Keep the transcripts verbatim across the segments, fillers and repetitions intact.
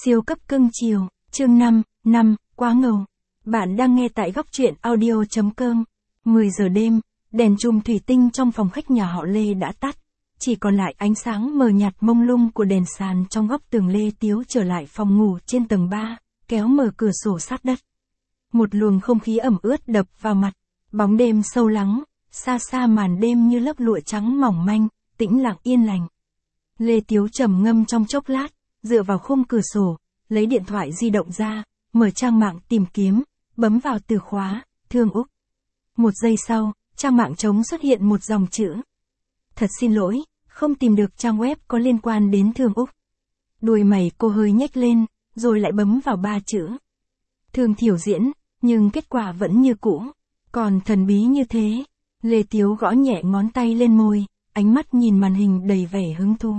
Siêu cấp cưng chiều, chương năm, năm, quá ngầu. Bạn đang nghe tại góc truyện audio.com. mười giờ đêm, đèn chùm thủy tinh trong phòng khách nhà họ Lê đã tắt. Chỉ còn lại ánh sáng mờ nhạt mông lung của đèn sàn trong góc tường. Lê Tiếu trở lại phòng ngủ trên tầng ba, kéo mở cửa sổ sát đất. Một luồng không khí ẩm ướt đập vào mặt, bóng đêm sâu lắng, xa xa màn đêm như lớp lụa trắng mỏng manh, tĩnh lặng yên lành. Lê Tiếu trầm ngâm trong chốc lát, dựa vào khung cửa sổ, lấy điện thoại di động ra, mở trang mạng tìm kiếm, bấm vào từ khóa, Thương Úc. Một giây sau, trang mạng trống xuất hiện một dòng chữ. Thật xin lỗi, không tìm được trang web có liên quan đến Thương Úc. Đuôi mày cô hơi nhếch lên, rồi lại bấm vào ba chữ. Thương Thiểu Diễn, nhưng kết quả vẫn như cũ. Còn thần bí như thế, Lê Tiếu gõ nhẹ ngón tay lên môi, ánh mắt nhìn màn hình đầy vẻ hứng thú.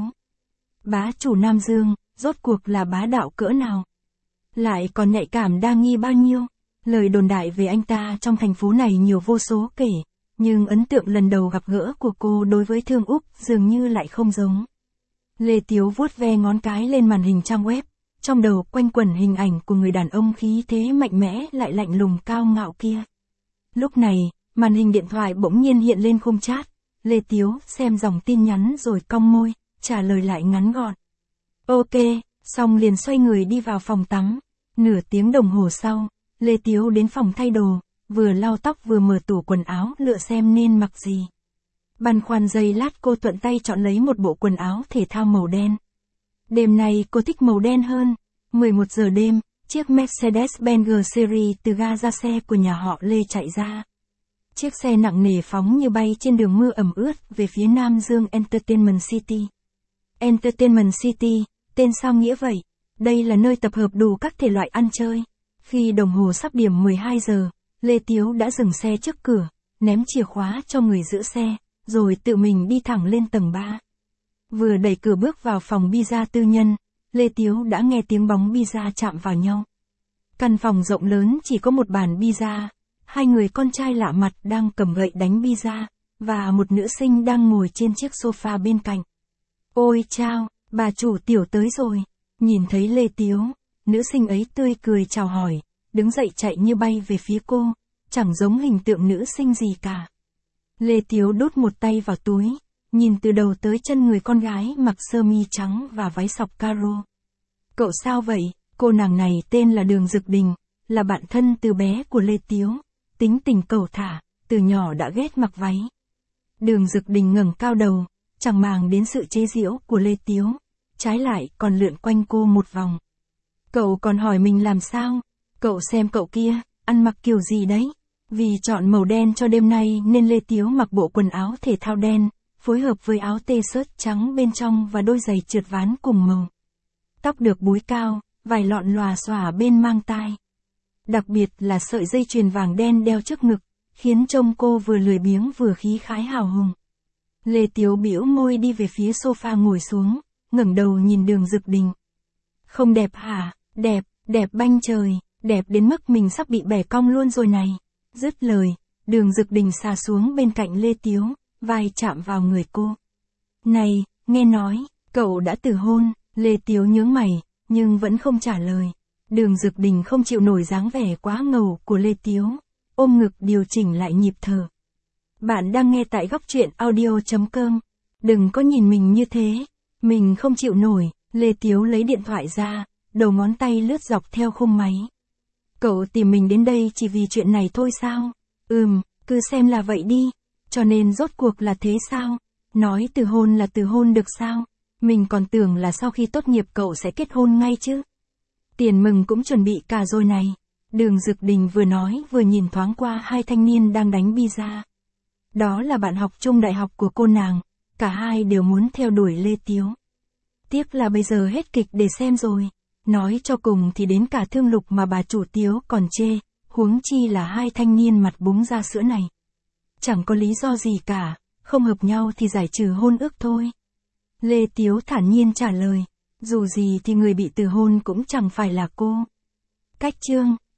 Bá chủ Nam Dương, rốt cuộc là bá đạo cỡ nào? Lại còn nhạy cảm đa nghi bao nhiêu? Lời đồn đại về anh ta trong thành phố này nhiều vô số kể, nhưng ấn tượng lần đầu gặp gỡ của cô đối với Thương Úc dường như lại không giống. Lê Tiếu vuốt ve ngón cái lên màn hình trang web, trong đầu quanh quẩn hình ảnh của người đàn ông khí thế mạnh mẽ lại lạnh lùng cao ngạo kia. Lúc này, màn hình điện thoại bỗng nhiên hiện lên khung chat. Lê Tiếu xem dòng tin nhắn rồi cong môi, trả lời lại ngắn gọn. Ok, xong liền xoay người đi vào phòng tắm. Nửa tiếng đồng hồ sau, Lê Tiếu đến phòng thay đồ, vừa lau tóc vừa mở tủ quần áo lựa xem nên mặc gì. Băn khoăn giây lát cô thuận tay chọn lấy một bộ quần áo thể thao màu đen. Đêm nay cô thích màu đen hơn. mười một giờ đêm, chiếc Mercedes-Benz G-Series từ ga ra xe của nhà họ Lê chạy ra. Chiếc xe nặng nề phóng như bay trên đường mưa ẩm ướt về phía Nam Dương Entertainment City. Entertainment City, tên sao nghĩa vậy? Đây là nơi tập hợp đủ các thể loại ăn chơi. Khi đồng hồ sắp điểm mười hai giờ, Lê Tiếu đã dừng xe trước cửa, ném chìa khóa cho người giữ xe, rồi tự mình đi thẳng lên tầng ba. Vừa đẩy cửa bước vào phòng pizza tư nhân, Lê Tiếu đã nghe tiếng bóng pizza chạm vào nhau. Căn phòng rộng lớn chỉ có một bàn pizza, hai người con trai lạ mặt đang cầm gậy đánh pizza, và một nữ sinh đang ngồi trên chiếc sofa bên cạnh. Ôi chao, bà chủ Tiểu tới rồi. Nhìn thấy Lê Tiếu, nữ sinh ấy tươi cười chào hỏi, đứng dậy chạy như bay về phía cô, chẳng giống hình tượng nữ sinh gì cả. Lê Tiếu đút một tay vào túi, nhìn từ đầu tới chân người con gái mặc sơ mi trắng và váy sọc caro. Cậu sao vậy? Cô nàng này tên là Đường Dực Đình, là bạn thân từ bé của Lê Tiếu, tính tình cẩu thả, từ nhỏ đã ghét mặc váy. Đường Dực Đình ngẩng cao đầu, chẳng màng đến sự chế giễu của Lê Tiếu, trái lại còn lượn quanh cô một vòng. Cậu còn hỏi mình làm sao? Cậu xem cậu kia, ăn mặc kiểu gì đấy? Vì chọn màu đen cho đêm nay nên Lê Tiếu mặc bộ quần áo thể thao đen, phối hợp với áo t-shirt trắng bên trong và đôi giày trượt ván cùng màu. Tóc được búi cao, vài lọn lòa xòa bên mang tai. Đặc biệt là sợi dây chuyền vàng đen đeo trước ngực, khiến trông cô vừa lười biếng vừa khí khái hào hùng. Lê Tiếu bĩu môi đi về phía sofa ngồi xuống, ngẩng đầu nhìn Đường Dực Đình. Không đẹp hả? Đẹp, đẹp banh trời, đẹp đến mức mình sắp bị bẻ cong luôn rồi này. Dứt lời, Đường Dực Đình xà xuống bên cạnh Lê Tiếu, vai chạm vào người cô. Này, nghe nói, cậu đã từ hôn. Lê Tiếu nhướng mày, nhưng vẫn không trả lời. Đường Dực Đình không chịu nổi dáng vẻ quá ngầu của Lê Tiếu, ôm ngực điều chỉnh lại nhịp thở. Bạn đang nghe tại góc truyện audio.com. Đừng có nhìn mình như thế, mình không chịu nổi. Lê Tiếu lấy điện thoại ra, đầu ngón tay lướt dọc theo khung máy. Cậu tìm mình đến đây chỉ vì chuyện này thôi sao? Ừm, cứ xem là vậy đi. Cho nên rốt cuộc là thế sao? Nói từ hôn là từ hôn được sao? Mình còn tưởng là sau khi tốt nghiệp cậu sẽ kết hôn ngay chứ. Tiền mừng cũng chuẩn bị cả rồi này. Đường Dực Đình vừa nói vừa nhìn thoáng qua hai thanh niên đang đánh pizza. Đó là bạn học chung đại học của cô nàng, cả hai đều muốn theo đuổi Lê Tiếu. Tiếc là bây giờ hết kịch để xem rồi. Nói cho cùng thì đến cả Thương Lục mà bà chủ Tiếu còn chê, huống chi là hai thanh niên mặt búng ra sữa này. Chẳng có lý do gì cả, không hợp nhau thì giải trừ hôn ước thôi. Lê Tiếu thản nhiên trả lời, dù gì thì người bị từ hôn cũng chẳng phải là cô. Cách chương